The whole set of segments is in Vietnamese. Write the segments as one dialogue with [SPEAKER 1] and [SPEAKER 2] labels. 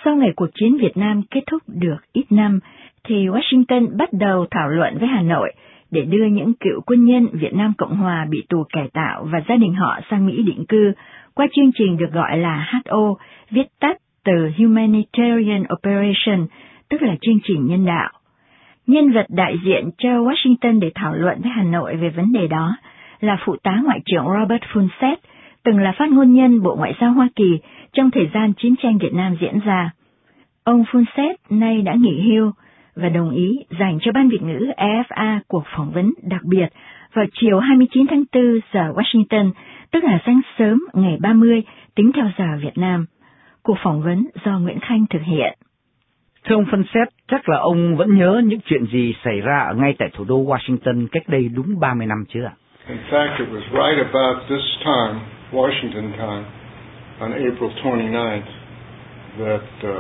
[SPEAKER 1] Sau ngày cuộc chiến Việt Nam kết thúc được ít năm, thì Washington bắt đầu thảo luận với Hà Nội để đưa những cựu quân nhân Việt Nam Cộng Hòa bị tù cải tạo và gia đình họ sang Mỹ định cư qua chương trình được gọi là HO, viết tắt từ Humanitarian Operation, tức là chương trình nhân đạo. Nhân vật đại diện cho Washington để thảo luận với Hà Nội về vấn đề đó là Phụ tá Ngoại trưởng Robert Fulsett, từng là phát ngôn nhân Bộ Ngoại giao Hoa Kỳ trong thời gian chiến tranh Việt Nam diễn ra. Ông Fulsett nay đã nghỉ hưu và đồng ý dành cho Ban Việt ngữ EFA cuộc phỏng vấn đặc biệt vào chiều 29 tháng 4 giờ Washington, tức là sáng sớm ngày 30 tính theo giờ Việt Nam. Cuộc phỏng vấn do Nguyễn Khanh thực hiện.
[SPEAKER 2] Thưa ông Fulsett, chắc là ông vẫn nhớ những chuyện gì xảy ra ngay tại thủ đô Washington cách đây đúng 30 năm chứ ạ?
[SPEAKER 3] In fact, it was right about this time, Washington time, on April 29th, that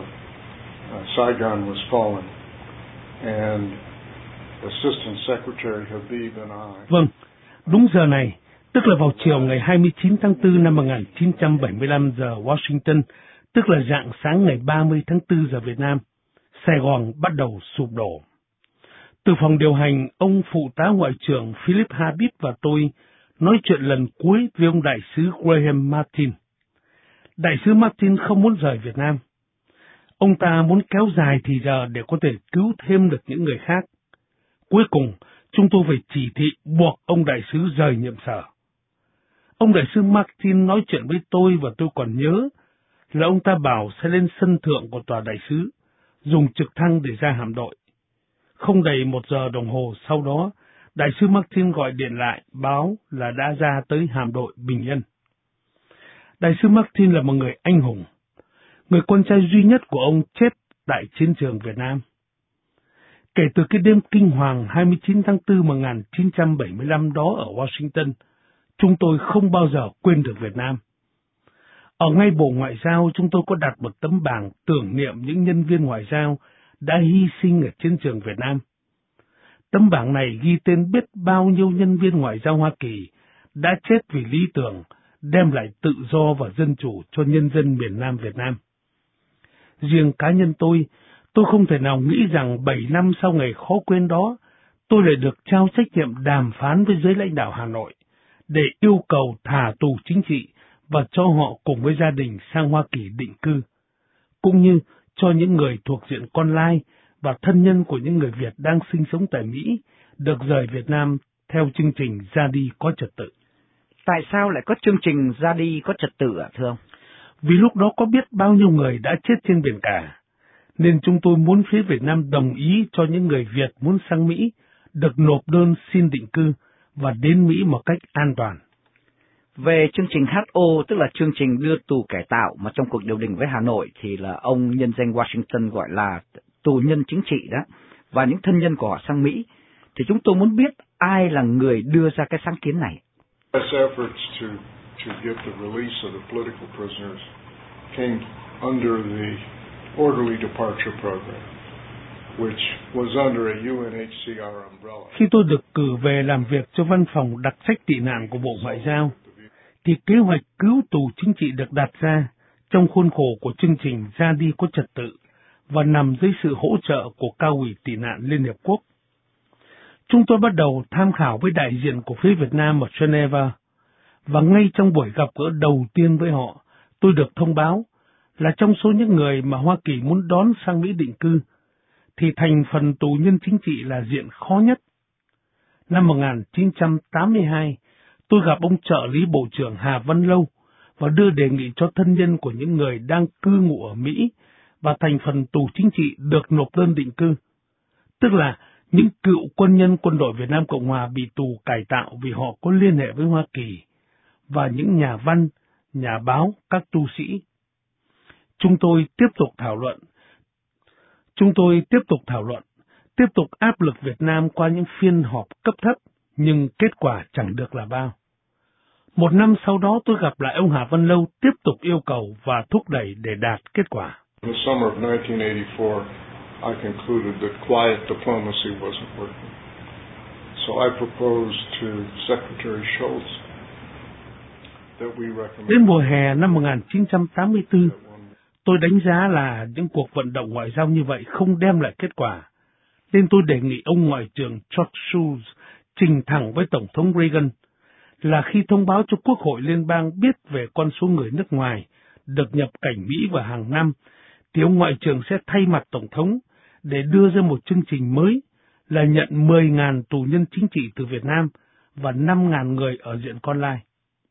[SPEAKER 3] Saigon was fallen, and Assistant Secretary Habib and I...
[SPEAKER 4] Vâng, đúng giờ này, tức là vào chiều ngày 29 tháng 4 năm 1975 giờ Washington, tức là rạng sáng ngày 30 tháng 4 giờ Việt Nam, Sài Gòn bắt đầu sụp đổ. Từ phòng điều hành, ông Phụ tá Ngoại trưởng Philip Habib và tôi nói chuyện lần cuối với ông Đại sứ Graham Martin. Đại sứ Martin không muốn rời Việt Nam. Ông ta muốn kéo dài thì giờ để có thể cứu thêm được những người khác. Cuối cùng, chúng tôi phải chỉ thị buộc ông đại sứ rời nhiệm sở. Ông đại sứ Martin nói chuyện với tôi và tôi còn nhớ là ông ta bảo sẽ lên sân thượng của tòa đại sứ, dùng trực thăng để ra hạm đội. Không đầy 1 giờ đồng hồ sau đó, đại sứ Martin gọi điện lại báo là đã ra tới hạm đội bình yên. Đại sứ Martin là một người anh hùng, người con trai duy nhất của ông chết tại chiến trường Việt Nam. Kể từ cái đêm kinh hoàng 29 tháng 4 1975 đó ở Washington, chúng tôi không bao giờ quên được Việt Nam. Ở ngay Bộ Ngoại giao, chúng tôi có đặt một tấm bảng tưởng niệm những nhân viên ngoại giao đã hy sinh ở chiến trường Việt Nam. Tấm bảng này ghi tên biết bao nhiêu nhân viên ngoại giao Hoa Kỳ đã chết vì lý tưởng, đem lại tự do và dân chủ cho nhân dân miền Nam Việt Nam. Riêng cá nhân tôi không thể nào nghĩ rằng 7 năm sau ngày khó quên đó, tôi lại được trao trách nhiệm đàm phán với giới lãnh đạo Hà Nội để yêu cầu thả tù chính trị và cho họ cùng với gia đình sang Hoa Kỳ định cư, cũng như cho những người thuộc diện con lai và thân nhân của những người Việt đang sinh sống tại Mỹ được rời Việt Nam theo chương trình ra đi có trật tự.
[SPEAKER 2] Tại sao lại có chương trình ra đi có trật tự ạ, thưa ông?
[SPEAKER 4] Vì lúc đó có biết bao nhiêu người đã chết trên biển cả, nên chúng tôi muốn phía Việt Nam đồng ý cho những người Việt muốn sang Mỹ được nộp đơn xin định cư và đến Mỹ một cách an toàn.
[SPEAKER 2] Về chương trình HO, tức là chương trình đưa tù cải tạo mà trong cuộc điều đình với Hà Nội thì là ông nhân danh Washington gọi là tù nhân chính trị đó, và những thân nhân của họ sang Mỹ, thì chúng tôi muốn biết ai là người đưa ra cái sáng kiến này.
[SPEAKER 3] Efforts to get the release of the political prisoners came under the Orderly Departure Program, which was under a UNHCR umbrella.
[SPEAKER 4] Khi tôi được cử về làm việc cho văn phòng đặc trách tị nạn của Bộ Ngoại giao, thì kế hoạch cứu tù chính trị được đặt ra trong khuôn khổ của chương trình ra đi có trật tự và nằm dưới sự hỗ trợ của Cao ủy tị nạn Liên Hiệp Quốc. Chúng tôi bắt đầu tham khảo với đại diện của phía Việt Nam ở Geneva, và ngay trong buổi gặp gỡ đầu tiên với họ, tôi được thông báo là trong số những người mà Hoa Kỳ muốn đón sang Mỹ định cư, thì thành phần tù nhân chính trị là diện khó nhất. Năm 1982, tôi gặp ông trợ lý Bộ trưởng Hà Văn Lâu và đưa đề nghị cho thân nhân của những người đang cư ngụ ở Mỹ và thành phần tù chính trị được nộp đơn định cư, tức là những cựu quân nhân quân đội Việt Nam Cộng Hòa bị tù cải tạo vì họ có liên hệ với Hoa Kỳ, và những nhà văn, nhà báo, các tu sĩ. Chúng tôi tiếp tục thảo luận, tiếp tục áp lực Việt Nam qua những phiên họp cấp thấp, nhưng kết quả chẳng được là bao. 1 năm sau đó tôi gặp lại ông Hà Văn Lâu tiếp tục yêu cầu và thúc đẩy để đạt kết quả.
[SPEAKER 3] In the summer of 1984, I concluded that quiet diplomacy wasn't working. So I proposed to Secretary Shultz that we recommend...
[SPEAKER 4] Đến mùa hè năm 1984, Tôi đánh giá là những cuộc vận động ngoại giao như vậy không đem lại kết quả, nên tôi đề nghị ông Ngoại trưởng George Shultz trình thẳng với Tổng thống Reagan là khi thông báo cho Quốc hội Liên bang biết về con số người nước ngoài được nhập cảnh Mỹ vào hàng năm, thì ông Ngoại trưởng sẽ thay mặt Tổng thống để đưa ra một chương trình mới là nhận 10.000 tù nhân chính trị từ Việt Nam và 5.000 người ở diện con lai.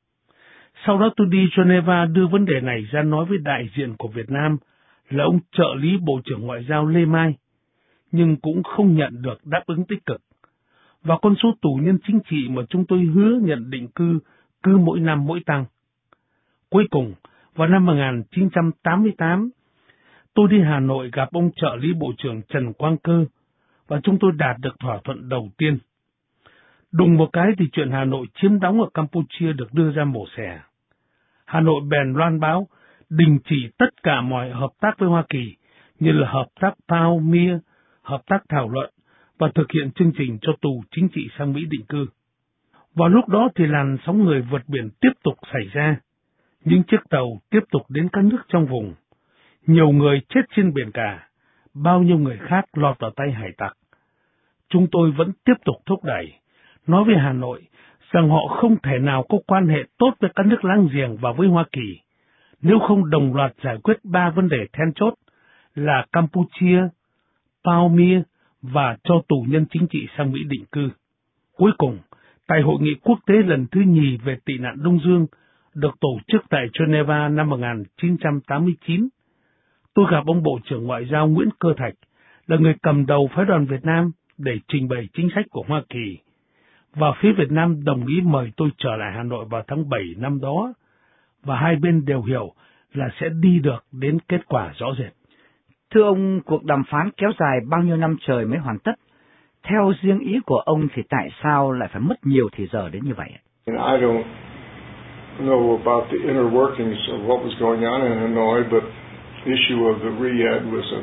[SPEAKER 4] Sau đó tôi đi Geneva đưa vấn đề này ra nói với đại diện của Việt Nam là ông trợ lý Bộ trưởng Ngoại giao Lê Mai, nhưng cũng không nhận được đáp ứng tích cực. Và con số tù nhân chính trị mà chúng tôi hứa nhận định cư cứ mỗi năm mỗi tăng. Cuối cùng, vào năm 1988, tôi đi Hà Nội gặp ông trợ lý Bộ trưởng Trần Quang Cơ, và chúng tôi đạt được thỏa thuận đầu tiên. Đùng một cái thì chuyện Hà Nội chiếm đóng ở Campuchia được đưa ra mổ xẻ. Hà Nội bèn loan báo đình chỉ tất cả mọi hợp tác với Hoa Kỳ, như là hợp tác Pao Mia, hợp tác thảo luận và thực hiện chương trình cho tù chính trị sang Mỹ định cư. Vào lúc đó thì làn sóng người vượt biển tiếp tục xảy ra. Những chiếc tàu tiếp tục đến các nước trong vùng. Nhiều người chết trên biển cả, bao nhiêu người khác lọt vào tay hải tặc. Chúng tôi vẫn tiếp tục thúc đẩy, nói với Hà Nội rằng họ không thể nào có quan hệ tốt với các nước láng giềng và với Hoa Kỳ, nếu không đồng loạt giải quyết 3 vấn đề then chốt là Campuchia, Pao Mia và cho tù nhân chính trị sang Mỹ định cư. Cuối cùng, tại Hội nghị quốc tế lần thứ 2 về tị nạn Đông Dương, được tổ chức tại Geneva năm 1989, tôi gặp ông Bộ trưởng Ngoại giao Nguyễn Cơ Thạch, là người cầm đầu phái đoàn Việt Nam để trình bày chính sách của Hoa Kỳ, và phía Việt Nam đồng ý mời tôi trở lại Hà Nội vào tháng 7 năm đó, và hai bên đều hiểu là sẽ đi được đến kết quả rõ rệt.
[SPEAKER 2] Thưa ông, cuộc đàm phán kéo dài bao nhiêu năm trời mới hoàn tất? Theo riêng ý của ông thì tại sao lại phải mất nhiều thời giờ đến như vậy?
[SPEAKER 3] I don't know about the inner workings of what was going on in Hanoi, but the issue of the Riyadh was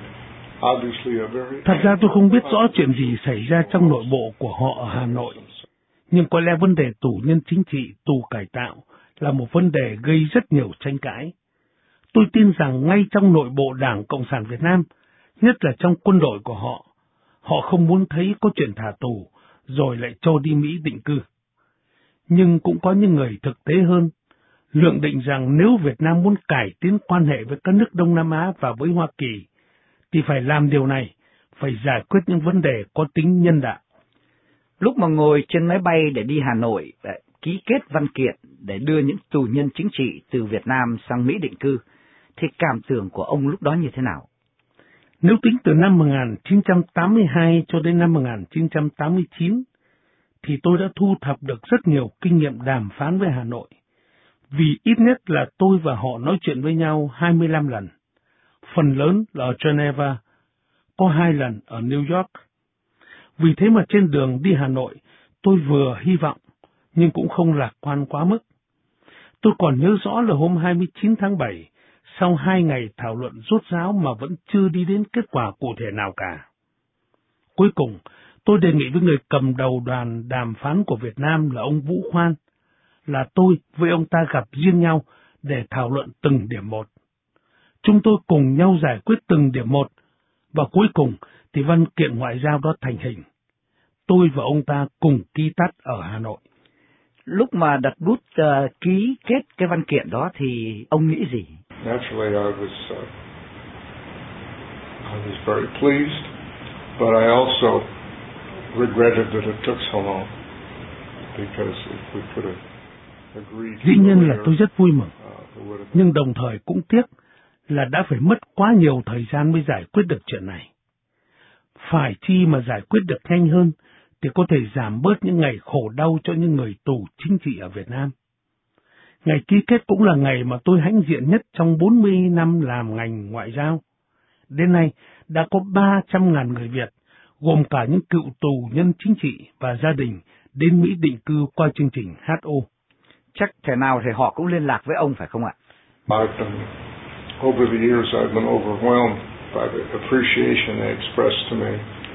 [SPEAKER 4] Thật ra tôi không biết rõ chuyện gì xảy ra trong nội bộ của họ ở Hà Nội, nhưng có lẽ vấn đề tù nhân chính trị, tù cải tạo là một vấn đề gây rất nhiều tranh cãi. Tôi tin rằng ngay trong nội bộ Đảng Cộng sản Việt Nam, nhất là trong quân đội của họ, họ không muốn thấy có chuyện thả tù rồi lại cho đi Mỹ định cư. Nhưng cũng có những người thực tế hơn, lượng định rằng nếu Việt Nam muốn cải tiến quan hệ với các nước Đông Nam Á và với Hoa Kỳ, thì phải làm điều này, phải giải quyết những vấn đề có tính nhân đạo.
[SPEAKER 2] Lúc mà ngồi trên máy bay để đi Hà Nội, để ký kết văn kiện để đưa những tù nhân chính trị từ Việt Nam sang Mỹ định cư, thì cảm tưởng của ông lúc đó như thế nào?
[SPEAKER 4] Nếu tính từ năm 1982 cho đến năm 1989, thì tôi đã thu thập được rất nhiều kinh nghiệm đàm phán với Hà Nội, vì ít nhất là tôi và họ nói chuyện với nhau 25 lần. Phần lớn là ở Geneva, có 2 lần ở New York. Vì thế mà trên đường đi Hà Nội, tôi vừa hy vọng, nhưng cũng không lạc quan quá mức. Tôi còn nhớ rõ là hôm 29 tháng 7, sau 2 ngày thảo luận rốt ráo mà vẫn chưa đi đến kết quả cụ thể nào cả. Cuối cùng, tôi đề nghị với người cầm đầu đoàn đàm phán của Việt Nam là ông Vũ Khoan, là tôi với ông ta gặp riêng nhau để thảo luận từng điểm một. Chúng tôi cùng nhau giải quyết từng điểm một, và cuối cùng thì văn kiện ngoại giao đó thành hình. Tôi và ông ta cùng ký tắt ở Hà Nội.
[SPEAKER 2] Lúc mà đặt bút ký kết cái văn kiện đó thì ông nghĩ gì?
[SPEAKER 3] Naturally, I was very pleased, but I also regretted that it took so long, because if we could have agreed.
[SPEAKER 4] Dĩ nhiên là tôi rất vui mừng, nhưng đồng thời cũng tiếc là đã phải mất quá nhiều thời gian mới giải quyết được chuyện này. Phải chi mà giải quyết được nhanh hơn thì có thể giảm bớt những ngày khổ đau cho những người tù chính trị ở Việt Nam. Ngày ký kết cũng là ngày mà tôi hãnh diện nhất trong 40 năm làm ngành ngoại giao. Đến nay đã có 300.000 người Việt, gồm cả những cựu tù nhân chính trị và gia đình, đến Mỹ định cư qua chương trình HO.
[SPEAKER 2] Chắc thể nào thì họ cũng liên lạc với ông phải không ạ?
[SPEAKER 3] Over the years, I've been overwhelmed by the appreciation they expressed to me,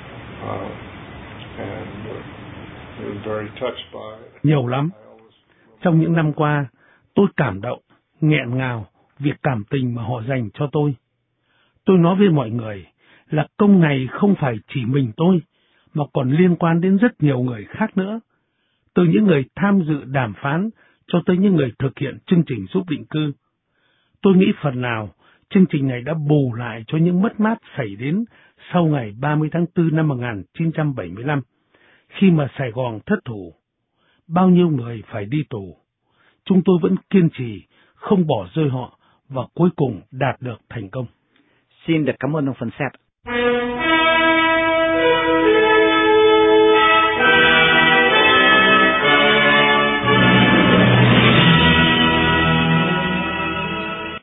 [SPEAKER 3] and been very touched by it.
[SPEAKER 4] Nhiều lắm. Trong những năm qua, tôi cảm động, nghẹn ngào việc cảm tình mà họ dành cho tôi. Tôi nói với mọi người là công này không phải chỉ mình tôi, mà còn liên quan đến rất nhiều người khác nữa, từ những người tham dự đàm phán cho tới những người thực hiện chương trình giúp định cư. Tôi nghĩ phần nào chương trình này đã bù lại cho những mất mát xảy đến sau ngày 30 tháng 4 năm 1975, khi mà Sài Gòn thất thủ. Bao nhiêu người phải đi tù. Chúng tôi vẫn kiên trì, không bỏ rơi họ và cuối cùng đạt được thành công.
[SPEAKER 2] Xin được cảm ơn ông Phần Xét.